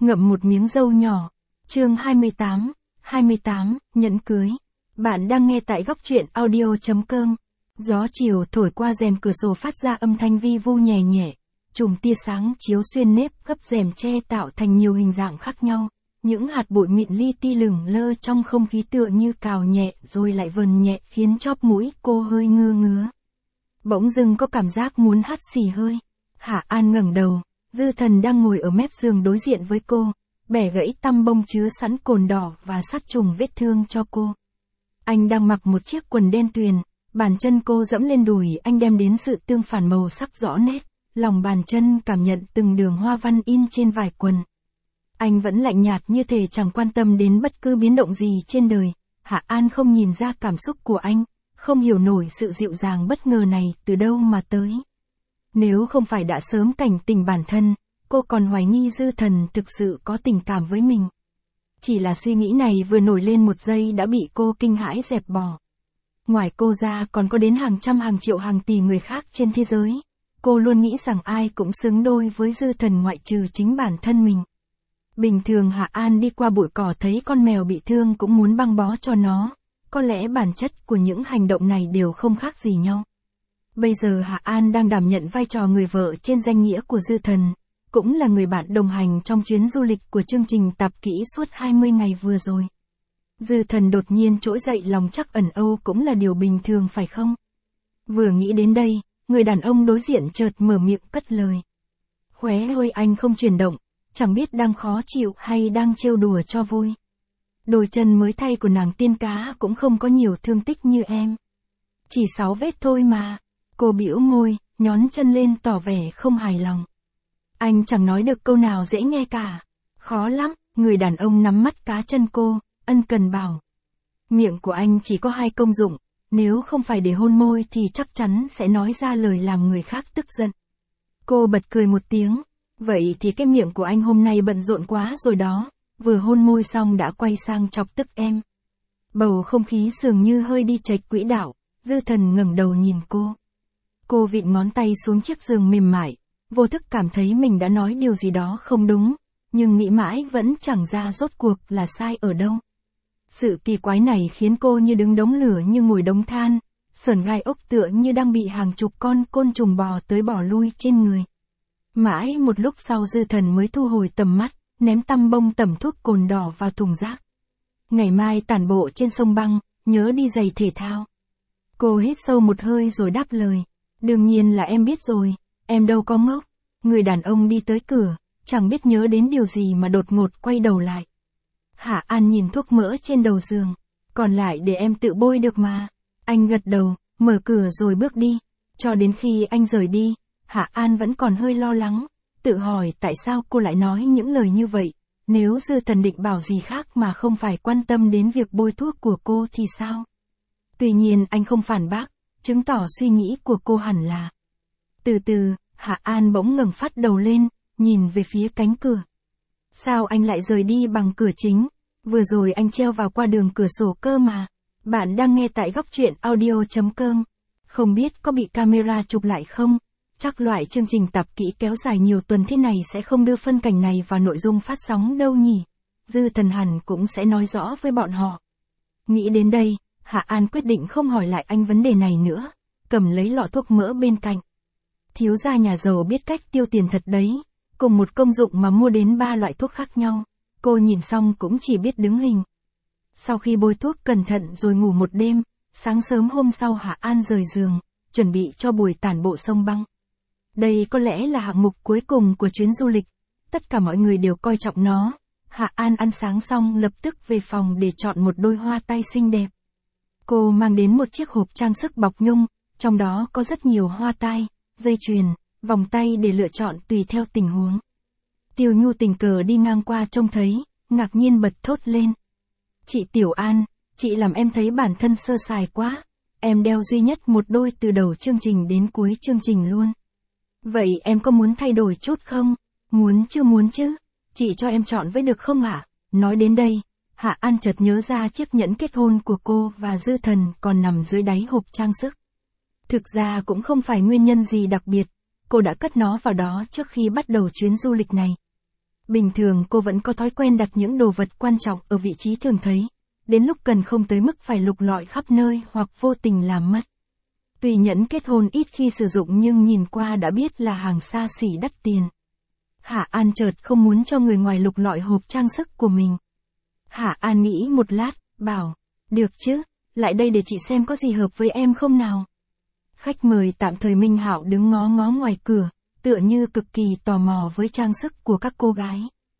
ngậm một miếng dâu nhỏ. Chương 28, nhẫn cưới. Bạn đang nghe tại góc truyện audio.com. Gió chiều thổi qua rèm cửa sổ phát ra âm thanh vi vu nhẹ nhẹ, chùm tia sáng chiếu xuyên nếp gấp rèm che tạo thành nhiều hình dạng khác nhau. Những hạt bụi mịn li ti lửng lơ trong không khí tựa như cào nhẹ rồi lại vờn nhẹ khiến chóp mũi cô hơi ngứa ngứa. Bỗng dưng có cảm giác muốn hắt xì hơi. Hạ An ngẩng đầu, Dư Thần đang ngồi ở mép giường đối diện với cô, bẻ gãy tăm bông chứa sẵn cồn đỏ và sát trùng vết thương cho cô. Anh đang mặc một chiếc quần đen tuyền, bàn chân cô dẫm lên đùi anh đem đến sự tương phản màu sắc rõ nét, lòng bàn chân cảm nhận từng đường hoa văn in trên vải quần. Anh vẫn lạnh nhạt như thể chẳng quan tâm đến bất cứ biến động gì trên đời. Hạ An không nhìn ra cảm xúc của anh, không hiểu nổi sự dịu dàng bất ngờ này từ đâu mà tới. Nếu không phải đã sớm cảnh tỉnh bản thân, cô còn hoài nghi Dư Thần thực sự có tình cảm với mình. Chỉ là suy nghĩ này vừa nổi lên một giây đã bị cô kinh hãi dẹp bỏ. Ngoài cô ra còn có đến hàng trăm hàng triệu hàng tỷ người khác trên thế giới. Cô luôn nghĩ rằng ai cũng xứng đôi với Dư Thần ngoại trừ chính bản thân mình. Bình thường Hạ An đi qua bụi cỏ thấy con mèo bị thương cũng muốn băng bó cho nó. Có lẽ bản chất của những hành động này đều không khác gì nhau. Bây giờ Hạ An đang đảm nhận vai trò người vợ trên danh nghĩa của Dư Thần, cũng là người bạn đồng hành trong chuyến du lịch của chương trình Tạp Kỹ suốt 20 ngày vừa rồi. Dư Thần đột nhiên trỗi dậy lòng chắc ẩn âu cũng là điều bình thường phải không? Vừa nghĩ đến đây, người đàn ông đối diện chợt mở miệng cất lời. Khóe môi anh không chuyển động, chẳng biết đang khó chịu hay đang trêu đùa cho vui. Đôi chân mới thay của nàng tiên cá cũng không có nhiều thương tích như em. Chỉ 6 vết thôi mà. Cô bĩu môi, nhón chân lên tỏ vẻ không hài lòng. Anh chẳng nói được câu nào dễ nghe cả. Khó lắm, người đàn ông nắm mắt cá chân cô, ân cần bảo. Miệng của anh chỉ có 2 công dụng, nếu không phải để hôn môi thì chắc chắn sẽ nói ra lời làm người khác tức giận. Cô bật cười một tiếng, vậy thì cái miệng của anh hôm nay bận rộn quá rồi đó, vừa hôn môi xong đã quay sang chọc tức em. Bầu không khí dường như hơi đi chệch quỹ đạo, Dư Thần ngẩng đầu nhìn cô. Cô vịn ngón tay xuống chiếc giường mềm mại, vô thức cảm thấy mình đã nói điều gì đó không đúng, nhưng nghĩ mãi vẫn chẳng ra rốt cuộc là sai ở đâu. Sự kỳ quái này khiến cô như đứng đống lửa như ngồi đống than, sởn gai ốc tựa như đang bị hàng chục con côn trùng bò tới bò lui trên người. Mãi một lúc sau Dư Thần mới thu hồi tầm mắt, ném tăm bông tẩm thuốc cồn đỏ vào thùng rác. Ngày mai tản bộ trên sông băng, nhớ đi giày thể thao. Cô hít sâu một hơi rồi đáp lời. Đương nhiên là em biết rồi, em đâu có ngốc. Người đàn ông đi tới cửa, chẳng biết nhớ đến điều gì mà đột ngột quay đầu lại. Hạ An nhìn thuốc mỡ trên đầu giường, còn lại để em tự bôi được mà. Anh gật đầu, mở cửa rồi bước đi. Cho đến khi anh rời đi, Hạ An vẫn còn hơi lo lắng, tự hỏi tại sao cô lại nói những lời như vậy. Nếu Dư Thần định bảo gì khác mà không phải quan tâm đến việc bôi thuốc của cô thì sao? Tuy nhiên anh không phản bác, chứng tỏ suy nghĩ của cô hẳn là. Từ từ, Hạ An bỗng ngẩng phát đầu lên, nhìn về phía cánh cửa. Sao anh lại rời đi bằng cửa chính? Vừa rồi anh treo vào qua đường cửa sổ cơ mà. Bạn đang nghe tại góc truyện audio.com. Không biết có bị camera chụp lại không? Chắc loại chương trình Tạp Kỹ kéo dài nhiều tuần thế này sẽ không đưa phân cảnh này vào nội dung phát sóng đâu nhỉ? Dư Thần hẳn cũng sẽ nói rõ với bọn họ. Nghĩ đến đây, Hạ An quyết định không hỏi lại anh vấn đề này nữa, cầm lấy lọ thuốc mỡ bên cạnh. Thiếu gia nhà giàu biết cách tiêu tiền thật đấy, cùng một công dụng mà mua đến 3 loại thuốc khác nhau, cô nhìn xong cũng chỉ biết đứng hình. Sau khi bôi thuốc cẩn thận rồi ngủ một đêm, sáng sớm hôm sau Hạ An rời giường, chuẩn bị cho buổi tản bộ sông băng. Đây có lẽ là hạng mục cuối cùng của chuyến du lịch, tất cả mọi người đều coi trọng nó. Hạ An ăn sáng xong lập tức về phòng để chọn một đôi hoa tai xinh đẹp. Cô mang đến một chiếc hộp trang sức bọc nhung, trong đó có rất nhiều hoa tai, dây chuyền, vòng tay để lựa chọn tùy theo tình huống. Tiêu Nhu tình cờ đi ngang qua trông thấy, ngạc nhiên bật thốt lên. Chị Tiểu An, chị làm em thấy bản thân sơ sài quá, em đeo duy nhất một đôi từ đầu chương trình đến cuối chương trình luôn. Vậy em có muốn thay đổi chút không? Muốn chứ, chị cho em chọn với được không ạ? Nói đến đây, Hạ An chợt nhớ ra chiếc nhẫn kết hôn của cô và Dư Thần còn nằm dưới đáy hộp trang sức. Thực ra cũng không phải nguyên nhân gì đặc biệt, cô đã cất nó vào đó trước khi bắt đầu chuyến du lịch này. Bình thường cô vẫn có thói quen đặt những đồ vật quan trọng ở vị trí thường thấy, đến lúc cần không tới mức phải lục lọi khắp nơi hoặc vô tình làm mất. Tuy nhẫn kết hôn ít khi sử dụng nhưng nhìn qua đã biết là hàng xa xỉ đắt tiền. Hạ An chợt không muốn cho người ngoài lục lọi hộp trang sức của mình. Hạ An nghĩ một lát, bảo, được chứ, lại đây để chị xem có gì hợp với em không nào. Khách mời tạm thời Minh Hạo đứng ngó ngó ngoài cửa, tựa như cực kỳ tò mò với trang sức của các cô gái.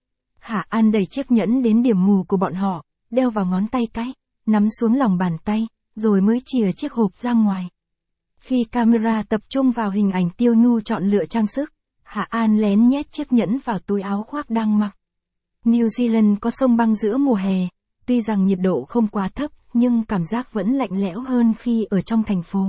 Hạ An đẩy chiếc nhẫn đến điểm mù của bọn họ, đeo vào ngón tay cái, nắm xuống lòng bàn tay, rồi mới chìa chiếc hộp ra ngoài. Khi camera tập trung vào hình ảnh Tiêu Nhu chọn lựa trang sức, Hạ An lén nhét chiếc nhẫn vào túi áo khoác đang mặc. New Zealand có sông băng giữa mùa hè, tuy rằng nhiệt độ không quá thấp, nhưng cảm giác vẫn lạnh lẽo hơn khi ở trong thành phố.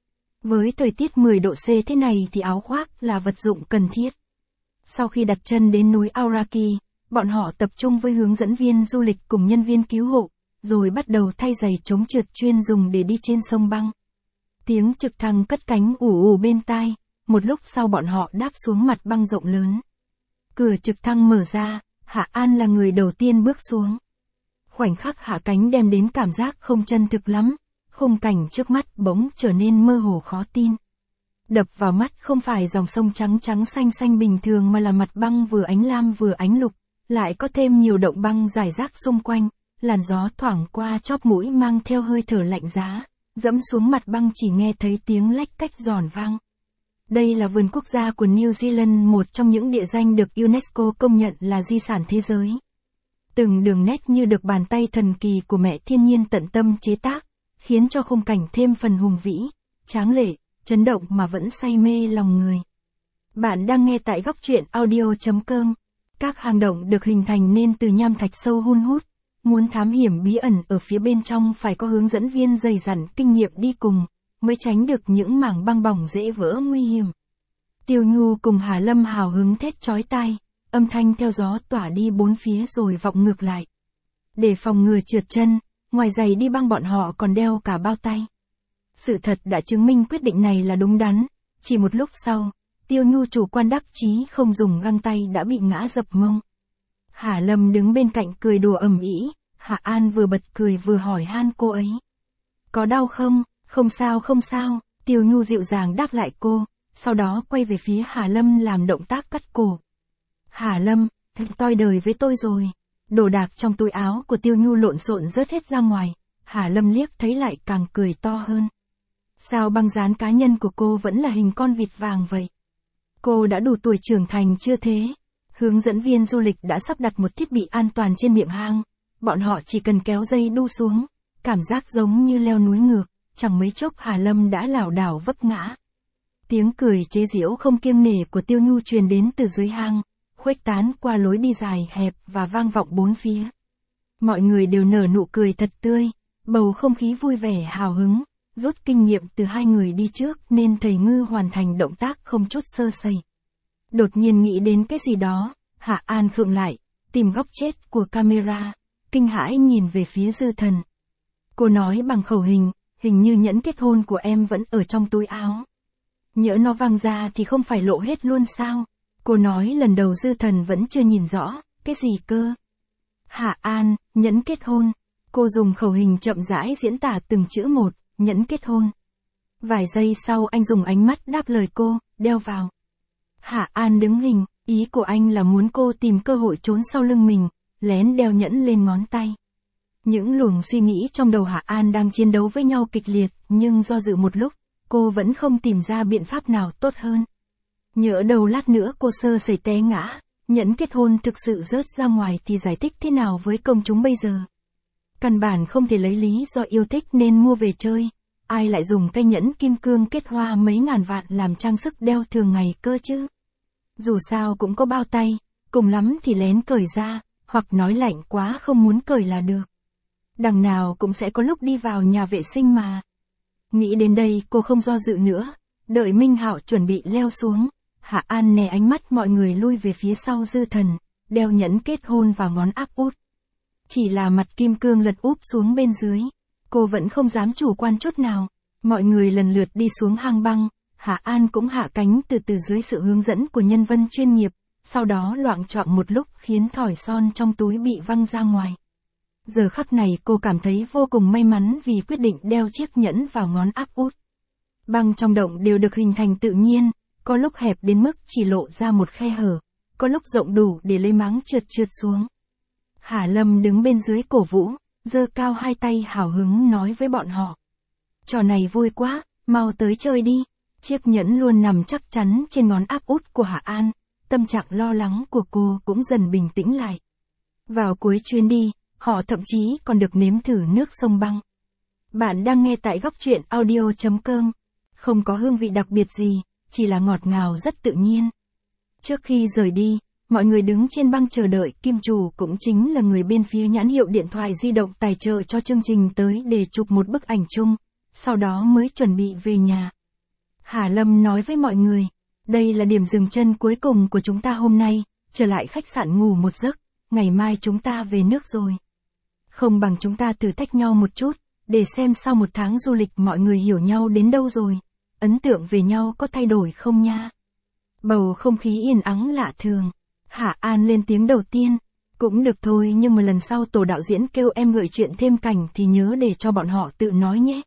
Với thời tiết 10 độ C thế này thì áo khoác là vật dụng cần thiết. Sau khi đặt chân đến núi Aoraki, bọn họ tập trung với hướng dẫn viên du lịch cùng nhân viên cứu hộ, rồi bắt đầu thay giày chống trượt chuyên dùng để đi trên sông băng. Tiếng trực thăng cất cánh ù ù bên tai, một lúc sau bọn họ đáp xuống mặt băng rộng lớn. Cửa trực thăng mở ra, Hạ An là người đầu tiên bước xuống. Khoảnh khắc hạ cánh đem đến cảm giác không chân thực lắm, khung cảnh trước mắt bỗng trở nên mơ hồ khó tin. Đập vào mắt không phải dòng sông trắng trắng xanh xanh bình thường mà là mặt băng vừa ánh lam vừa ánh lục, lại có thêm nhiều động băng rải rác xung quanh, làn gió thoảng qua chóp mũi mang theo hơi thở lạnh giá, dẫm xuống mặt băng chỉ nghe thấy tiếng lách cách giòn vang. Đây là vườn quốc gia của New Zealand, một trong những địa danh được UNESCO công nhận là di sản thế giới. Từng đường nét như được bàn tay thần kỳ của mẹ thiên nhiên tận tâm chế tác, khiến cho khung cảnh thêm phần hùng vĩ, tráng lệ, chấn động mà vẫn say mê lòng người. Bạn đang nghe tại góc truyện audio.com. Các hang động được hình thành nên từ nham thạch sâu hun hút. Muốn thám hiểm bí ẩn ở phía bên trong phải có hướng dẫn viên dày dặn kinh nghiệm đi cùng, mới tránh được những mảng băng bỏng dễ vỡ nguy hiểm. Tiêu Nhu cùng Hà Lâm hào hứng thét chói tai, âm thanh theo gió tỏa đi bốn phía rồi vọng ngược lại. Để phòng ngừa trượt chân, ngoài giày đi băng bọn họ còn đeo cả bao tay. Sự thật đã chứng minh quyết định này là đúng đắn, chỉ một lúc sau, Tiêu Nhu chủ quan đắc chí không dùng găng tay đã bị ngã dập mông. Hà Lâm đứng bên cạnh cười đùa ầm ĩ, Hạ An vừa bật cười vừa hỏi han cô ấy. Có đau không? Không sao không sao, Tiêu Nhu dịu dàng đáp lại cô, sau đó quay về phía Hà Lâm làm động tác cắt cổ. Hà Lâm, thật toi đời với tôi rồi. Đồ đạc trong túi áo của Tiêu Nhu lộn xộn rớt hết ra ngoài, Hà Lâm liếc thấy lại càng cười to hơn. Sao băng dán cá nhân của cô vẫn là hình con vịt vàng vậy? Cô đã đủ tuổi trưởng thành chưa thế? Hướng dẫn viên du lịch đã sắp đặt một thiết bị an toàn trên miệng hang, bọn họ chỉ cần kéo dây đu xuống, cảm giác giống như leo núi ngược, chẳng mấy chốc Hà Lâm đã lảo đảo vấp ngã. Tiếng cười chế giễu không kiêng nể của Tiêu Nhu truyền đến từ dưới hang, khuếch tán qua lối đi dài hẹp và vang vọng bốn phía. Mọi người đều nở nụ cười thật tươi, bầu không khí vui vẻ hào hứng, rút kinh nghiệm từ hai người đi trước nên thầy Ngư hoàn thành động tác không chút sơ sẩy. Đột nhiên nghĩ đến cái gì đó, Hạ An khựng lại, tìm góc chết của camera, kinh hãi nhìn về phía Dư Thần. Cô nói bằng khẩu hình như nhẫn kết hôn của em vẫn ở trong túi áo. Nhỡ nó văng ra thì không phải lộ hết luôn sao? Cô nói lần đầu Dư Thần vẫn chưa nhìn rõ, cái gì cơ? Hạ An, nhẫn kết hôn. Cô dùng khẩu hình chậm rãi diễn tả từng chữ một, nhẫn kết hôn. Vài giây sau anh dùng ánh mắt đáp lời cô, đeo vào. Hạ An đứng hình, ý của anh là muốn cô tìm cơ hội trốn sau lưng mình, lén đeo nhẫn lên ngón tay. Những luồng suy nghĩ trong đầu Hạ An đang chiến đấu với nhau kịch liệt, nhưng do dự một lúc, cô vẫn không tìm ra biện pháp nào tốt hơn. Nhỡ đầu lát nữa cô sơ sẩy té ngã, nhẫn kết hôn thực sự rớt ra ngoài thì giải thích thế nào với công chúng bây giờ? Căn bản không thể lấy lý do yêu thích nên mua về chơi, ai lại dùng cây nhẫn kim cương kết hoa mấy ngàn vạn làm trang sức đeo thường ngày cơ chứ? Dù sao cũng có bao tay, cùng lắm thì lén cởi ra, hoặc nói lạnh quá không muốn cởi là được. Đằng nào cũng sẽ có lúc đi vào nhà vệ sinh mà. Nghĩ đến đây cô không do dự nữa, đợi Minh Hạo chuẩn bị leo xuống, Hạ An né ánh mắt mọi người lui về phía sau Dư Thần, đeo nhẫn kết hôn vào ngón áp út. Chỉ là mặt kim cương lật úp xuống bên dưới, cô vẫn không dám chủ quan chút nào. Mọi người lần lượt đi xuống hang băng, Hạ An cũng hạ cánh từ từ dưới sự hướng dẫn của nhân viên chuyên nghiệp, sau đó loạng choạng một lúc khiến thỏi son trong túi bị văng ra ngoài. Giờ khắc này cô cảm thấy vô cùng may mắn vì quyết định đeo chiếc nhẫn vào ngón áp út. Băng trong động đều được hình thành tự nhiên, có lúc hẹp đến mức chỉ lộ ra một khe hở, có lúc rộng đủ để lấy máng trượt xuống. Hà Lâm đứng bên dưới cổ vũ, giơ cao hai tay hào hứng nói với bọn họ. Trò này vui quá, mau tới chơi đi. Chiếc nhẫn luôn nằm chắc chắn trên ngón áp út của Hạ An, tâm trạng lo lắng của cô cũng dần bình tĩnh lại. Vào cuối chuyến đi, họ thậm chí còn được nếm thử nước sông băng. Bạn đang nghe tại góc truyện audio.com. Không có hương vị đặc biệt gì, chỉ là ngọt ngào rất tự nhiên. Trước khi rời đi, mọi người đứng trên băng chờ đợi, Kim Chủ cũng chính là người bên phía nhãn hiệu điện thoại di động tài trợ cho chương trình tới để chụp một bức ảnh chung, sau đó mới chuẩn bị về nhà. Hà Lâm nói với mọi người, đây là điểm dừng chân cuối cùng của chúng ta hôm nay, trở lại khách sạn ngủ một giấc, ngày mai chúng ta về nước rồi. Không bằng chúng ta thử thách nhau một chút, để xem sau một tháng du lịch mọi người hiểu nhau đến đâu rồi, ấn tượng về nhau có thay đổi không nha. Bầu không khí yên ắng lạ thường. Hạ An lên tiếng đầu tiên, cũng được thôi nhưng mà lần sau tổ đạo diễn kêu em gợi chuyện thêm cảnh thì nhớ để cho bọn họ tự nói nhé.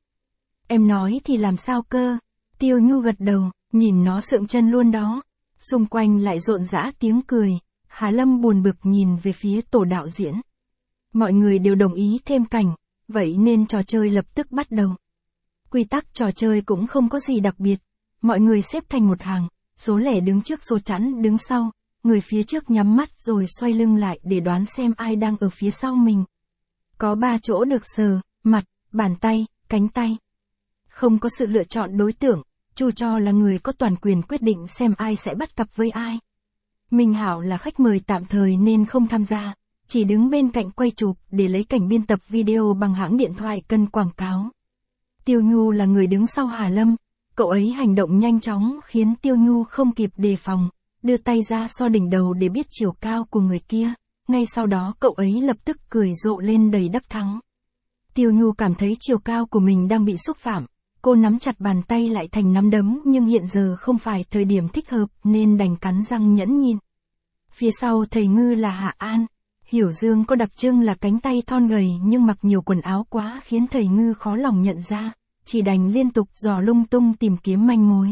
Em nói thì làm sao cơ? Tiêu Nhu gật đầu, nhìn nó sượng chân luôn đó. Xung quanh lại rộn rã tiếng cười, Hà Lâm buồn bực nhìn về phía tổ đạo diễn. Mọi người đều đồng ý thêm cảnh, vậy nên trò chơi lập tức bắt đầu. Quy tắc trò chơi cũng không có gì đặc biệt, mọi người xếp thành một hàng, số lẻ đứng trước số chẵn đứng sau. Người phía trước nhắm mắt rồi xoay lưng lại để đoán xem ai đang ở phía sau mình. Có 3 chỗ được sờ, mặt, bàn tay, cánh tay. Không có sự lựa chọn đối tượng, Chu Cho là người có toàn quyền quyết định xem ai sẽ bắt cặp với ai. Minh Hảo là khách mời tạm thời nên không tham gia, chỉ đứng bên cạnh quay chụp để lấy cảnh biên tập video bằng hãng điện thoại cần quảng cáo. Tiêu Nhu là người đứng sau Hà Lâm, cậu ấy hành động nhanh chóng khiến Tiêu Nhu không kịp đề phòng. Đưa tay ra so đỉnh đầu để biết chiều cao của người kia, ngay sau đó cậu ấy lập tức cười rộ lên đầy đắc thắng. Tiêu Nhu cảm thấy chiều cao của mình đang bị xúc phạm, cô nắm chặt bàn tay lại thành nắm đấm nhưng hiện giờ không phải thời điểm thích hợp nên đành cắn răng nhẫn nhịn. Phía sau thầy Ngư là Hạ An, Hiểu Dương có đặc trưng là cánh tay thon gầy nhưng mặc nhiều quần áo quá khiến thầy Ngư khó lòng nhận ra, chỉ đành liên tục dò lung tung tìm kiếm manh mối.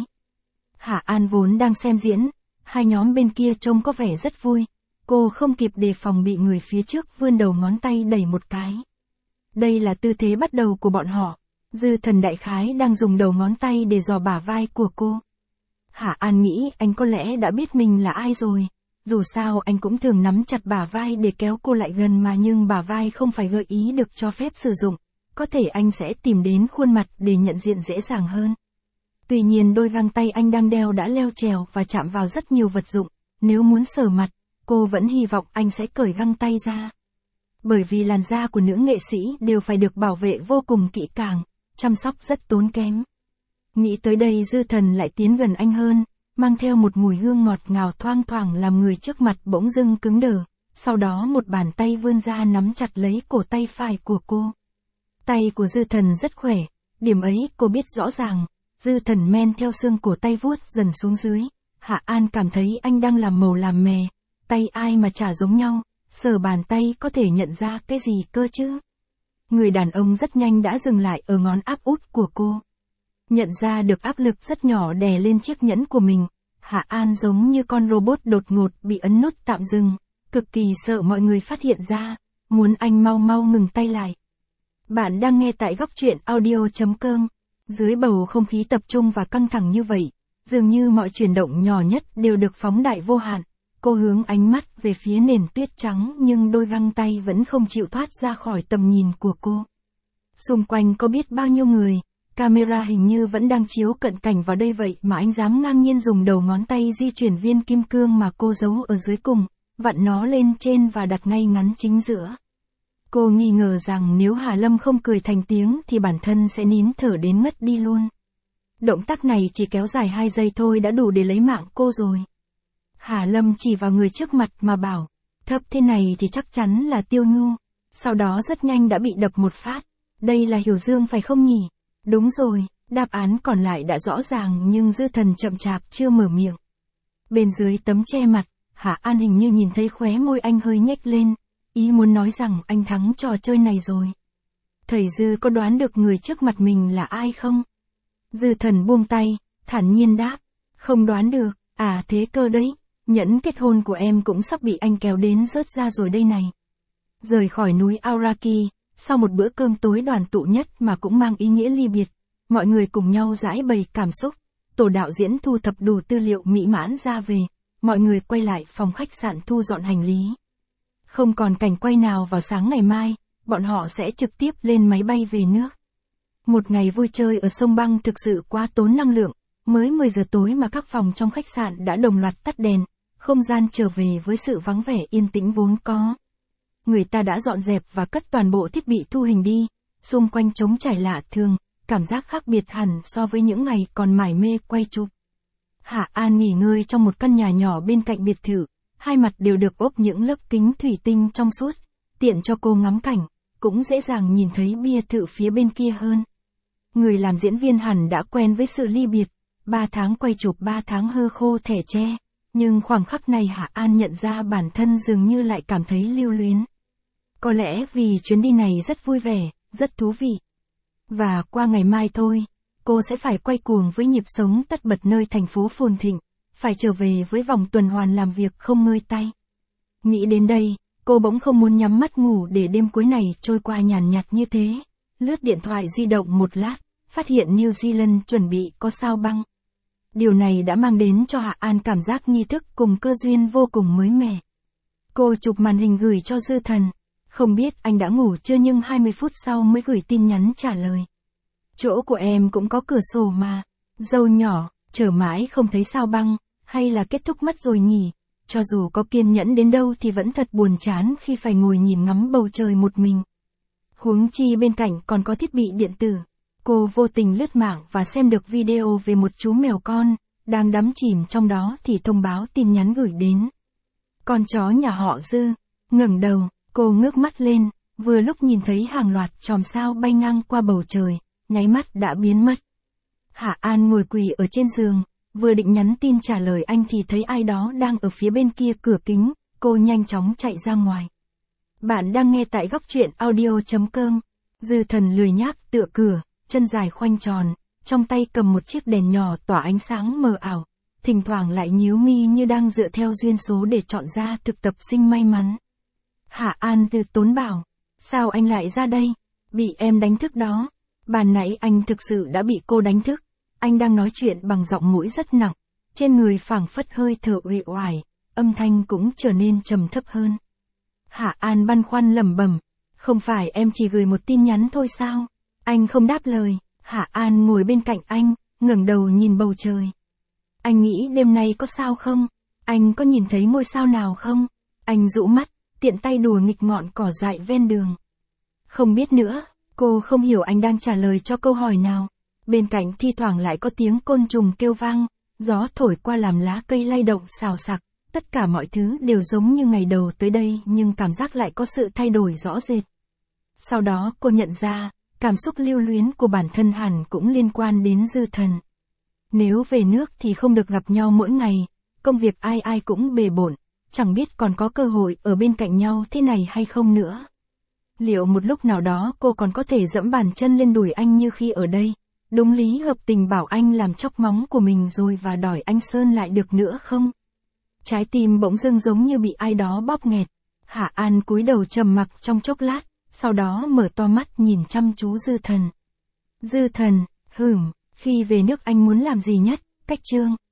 Hạ An vốn đang xem diễn. Hai nhóm bên kia trông có vẻ rất vui, cô không kịp đề phòng bị người phía trước vươn đầu ngón tay đẩy một cái. Đây là tư thế bắt đầu của bọn họ, Dư Thần đại khái đang dùng đầu ngón tay để dò bả vai của cô. Hạ An nghĩ anh có lẽ đã biết mình là ai rồi, dù sao anh cũng thường nắm chặt bả vai để kéo cô lại gần mà nhưng bả vai không phải gợi ý được cho phép sử dụng, có thể anh sẽ tìm đến khuôn mặt để nhận diện dễ dàng hơn. Tuy nhiên đôi găng tay anh đang đeo đã leo trèo và chạm vào rất nhiều vật dụng, nếu muốn sờ mặt, cô vẫn hy vọng anh sẽ cởi găng tay ra. Bởi vì làn da của nữ nghệ sĩ đều phải được bảo vệ vô cùng kỹ càng, chăm sóc rất tốn kém. Nghĩ tới đây Dư Thần lại tiến gần anh hơn, mang theo một mùi hương ngọt ngào thoang thoảng làm người trước mặt bỗng dưng cứng đờ, sau đó một bàn tay vươn ra nắm chặt lấy cổ tay phải của cô. Tay của Dư Thần rất khỏe, điểm ấy cô biết rõ ràng. Dư Thần men theo xương cổ tay vuốt dần xuống dưới, Hạ An cảm thấy anh đang làm màu làm mè, tay ai mà chả giống nhau, sờ bàn tay có thể nhận ra cái gì cơ chứ. Người đàn ông rất nhanh đã dừng lại ở ngón áp út của cô. Nhận ra được áp lực rất nhỏ đè lên chiếc nhẫn của mình, Hạ An giống như con robot đột ngột bị ấn nút tạm dừng, cực kỳ sợ mọi người phát hiện ra, muốn anh mau mau ngừng tay lại. Bạn đang nghe tại góc truyện audio.com. Dưới bầu không khí tập trung và căng thẳng như vậy, dường như mọi chuyển động nhỏ nhất đều được phóng đại vô hạn. Cô hướng ánh mắt về phía nền tuyết trắng nhưng đôi găng tay vẫn không chịu thoát ra khỏi tầm nhìn của cô. Xung quanh có biết bao nhiêu người, camera hình như vẫn đang chiếu cận cảnh vào đây vậy mà anh dám ngang nhiên dùng đầu ngón tay di chuyển viên kim cương mà cô giấu ở dưới cùng, vặn nó lên trên và đặt ngay ngắn chính giữa. Cô nghi ngờ rằng nếu Hà Lâm không cười thành tiếng thì bản thân sẽ nín thở đến mất đi luôn. Động tác này chỉ kéo dài 2 giây thôi đã đủ để lấy mạng cô rồi. Hà Lâm chỉ vào người trước mặt mà bảo, thấp thế này thì chắc chắn là Tiêu Nhu. Sau đó rất nhanh đã bị đập một phát. Đây là Hiểu Dương phải không nhỉ? Đúng rồi, đáp án còn lại đã rõ ràng nhưng Dư Thần chậm chạp chưa mở miệng. Bên dưới tấm che mặt, Hạ An hình như nhìn thấy khóe môi anh hơi nhếch lên, ý muốn nói rằng anh thắng trò chơi này rồi. Thầy Dư có đoán được người trước mặt mình là ai không? Dư Thần buông tay, thản nhiên đáp, không đoán được, à thế cơ đấy, nhẫn kết hôn của em cũng sắp bị anh kéo đến rớt ra rồi đây này. Rời khỏi núi Aoraki, sau một bữa cơm tối đoàn tụ nhất mà cũng mang ý nghĩa ly biệt, mọi người cùng nhau giãi bày cảm xúc, tổ đạo diễn thu thập đủ tư liệu mỹ mãn ra về, mọi người quay lại phòng khách sạn thu dọn hành lý. Không còn cảnh quay nào vào sáng ngày mai, bọn họ sẽ trực tiếp lên máy bay về nước. Một ngày vui chơi ở sông băng thực sự quá tốn năng lượng, mới 10 giờ tối mà các phòng trong khách sạn đã đồng loạt tắt đèn, không gian trở về với sự vắng vẻ yên tĩnh vốn có. Người ta đã dọn dẹp và cất toàn bộ thiết bị thu hình đi, xung quanh trống trải lạ thường, cảm giác khác biệt hẳn so với những ngày còn mải mê quay chụp. Hạ An nghỉ ngơi trong một căn nhà nhỏ bên cạnh biệt thự, hai mặt đều được ốp những lớp kính thủy tinh trong suốt, tiện cho cô ngắm cảnh, cũng dễ dàng nhìn thấy bia thự phía bên kia hơn. Người làm diễn viên hẳn đã quen với sự ly biệt, 3 tháng quay chụp 3 tháng hơ khô thẻ tre, nhưng khoảnh khắc này Hạ An nhận ra bản thân dường như lại cảm thấy lưu luyến. Có lẽ vì chuyến đi này rất vui vẻ, rất thú vị. Và qua ngày mai thôi, cô sẽ phải quay cuồng với nhịp sống tất bật nơi thành phố phồn thịnh, phải trở về với vòng tuần hoàn làm việc không ngơi tay. Nghĩ đến đây, cô bỗng không muốn nhắm mắt ngủ để đêm cuối này trôi qua nhàn nhạt như thế. Lướt điện thoại di động một lát, phát hiện New Zealand chuẩn bị có sao băng. Điều này đã mang đến cho Hạ An cảm giác nghi thức cùng cơ duyên vô cùng mới mẻ. Cô chụp màn hình gửi cho Dư Thần. Không biết anh đã ngủ chưa nhưng 20 phút sau mới gửi tin nhắn trả lời. Chỗ của em cũng có cửa sổ mà. Dâu nhỏ, chờ mãi không thấy sao băng, hay là kết thúc mất rồi nhỉ? Cho dù có kiên nhẫn đến đâu thì vẫn thật buồn chán khi phải ngồi nhìn ngắm bầu trời một mình. Huống chi bên cạnh còn có thiết bị điện tử. Cô vô tình lướt mạng và xem được video về một chú mèo con, đang đắm chìm trong đó thì thông báo tin nhắn gửi đến. Con chó nhà họ Dư. Ngẩng đầu, cô ngước mắt lên, vừa lúc nhìn thấy hàng loạt chòm sao bay ngang qua bầu trời, nháy mắt đã biến mất. Hạ An ngồi quỳ ở trên giường, vừa định nhắn tin trả lời anh thì thấy ai đó đang ở phía bên kia cửa kính, cô nhanh chóng chạy ra ngoài. Bạn đang nghe tại góc truyện audio.com. Dư Thần lười nhác tựa cửa, chân dài khoanh tròn, trong tay cầm một chiếc đèn nhỏ tỏa ánh sáng mờ ảo, thỉnh thoảng lại nhíu mi như đang dựa theo duyên số để chọn ra thực tập sinh may mắn. Hạ An từ tốn bảo, sao anh lại ra đây? Bị em đánh thức đó. Ban nãy anh thực sự đã bị cô đánh thức. Anh đang nói chuyện bằng giọng mũi rất nặng, trên người phảng phất hơi thở uể oải, âm thanh cũng trở nên trầm thấp hơn. Hạ An băn khoăn lẩm bẩm, không phải em chỉ gửi một tin nhắn thôi sao? Anh không đáp lời. Hạ An ngồi bên cạnh anh, ngẩng đầu nhìn bầu trời. Anh nghĩ đêm nay có sao không? Anh có nhìn thấy ngôi sao nào không? Anh dụ mắt, tiện tay đùa nghịch ngọn cỏ dại ven đường. Không biết nữa, cô không hiểu anh đang trả lời cho câu hỏi nào. Bên cạnh thi thoảng lại có tiếng côn trùng kêu vang, gió thổi qua làm lá cây lay động xào xạc, tất cả mọi thứ đều giống như ngày đầu tới đây nhưng cảm giác lại có sự thay đổi rõ rệt. Sau đó cô nhận ra, cảm xúc lưu luyến của bản thân hẳn cũng liên quan đến Dư Thần. Nếu về nước thì không được gặp nhau mỗi ngày, công việc ai ai cũng bề bộn, chẳng biết còn có cơ hội ở bên cạnh nhau thế này hay không nữa. Liệu một lúc nào đó cô còn có thể dẫm bàn chân lên đùi anh như khi ở đây, đúng lý hợp tình bảo anh làm chóc móng của mình rồi và đòi anh sơn lại được nữa không? Trái tim bỗng dưng giống như bị ai đó bóp nghẹt. Hạ An cúi đầu trầm mặc trong chốc lát, sau đó mở to mắt nhìn chăm chú Dư Thần. Dư Thần, khi về nước anh muốn làm gì nhất? Cách chương.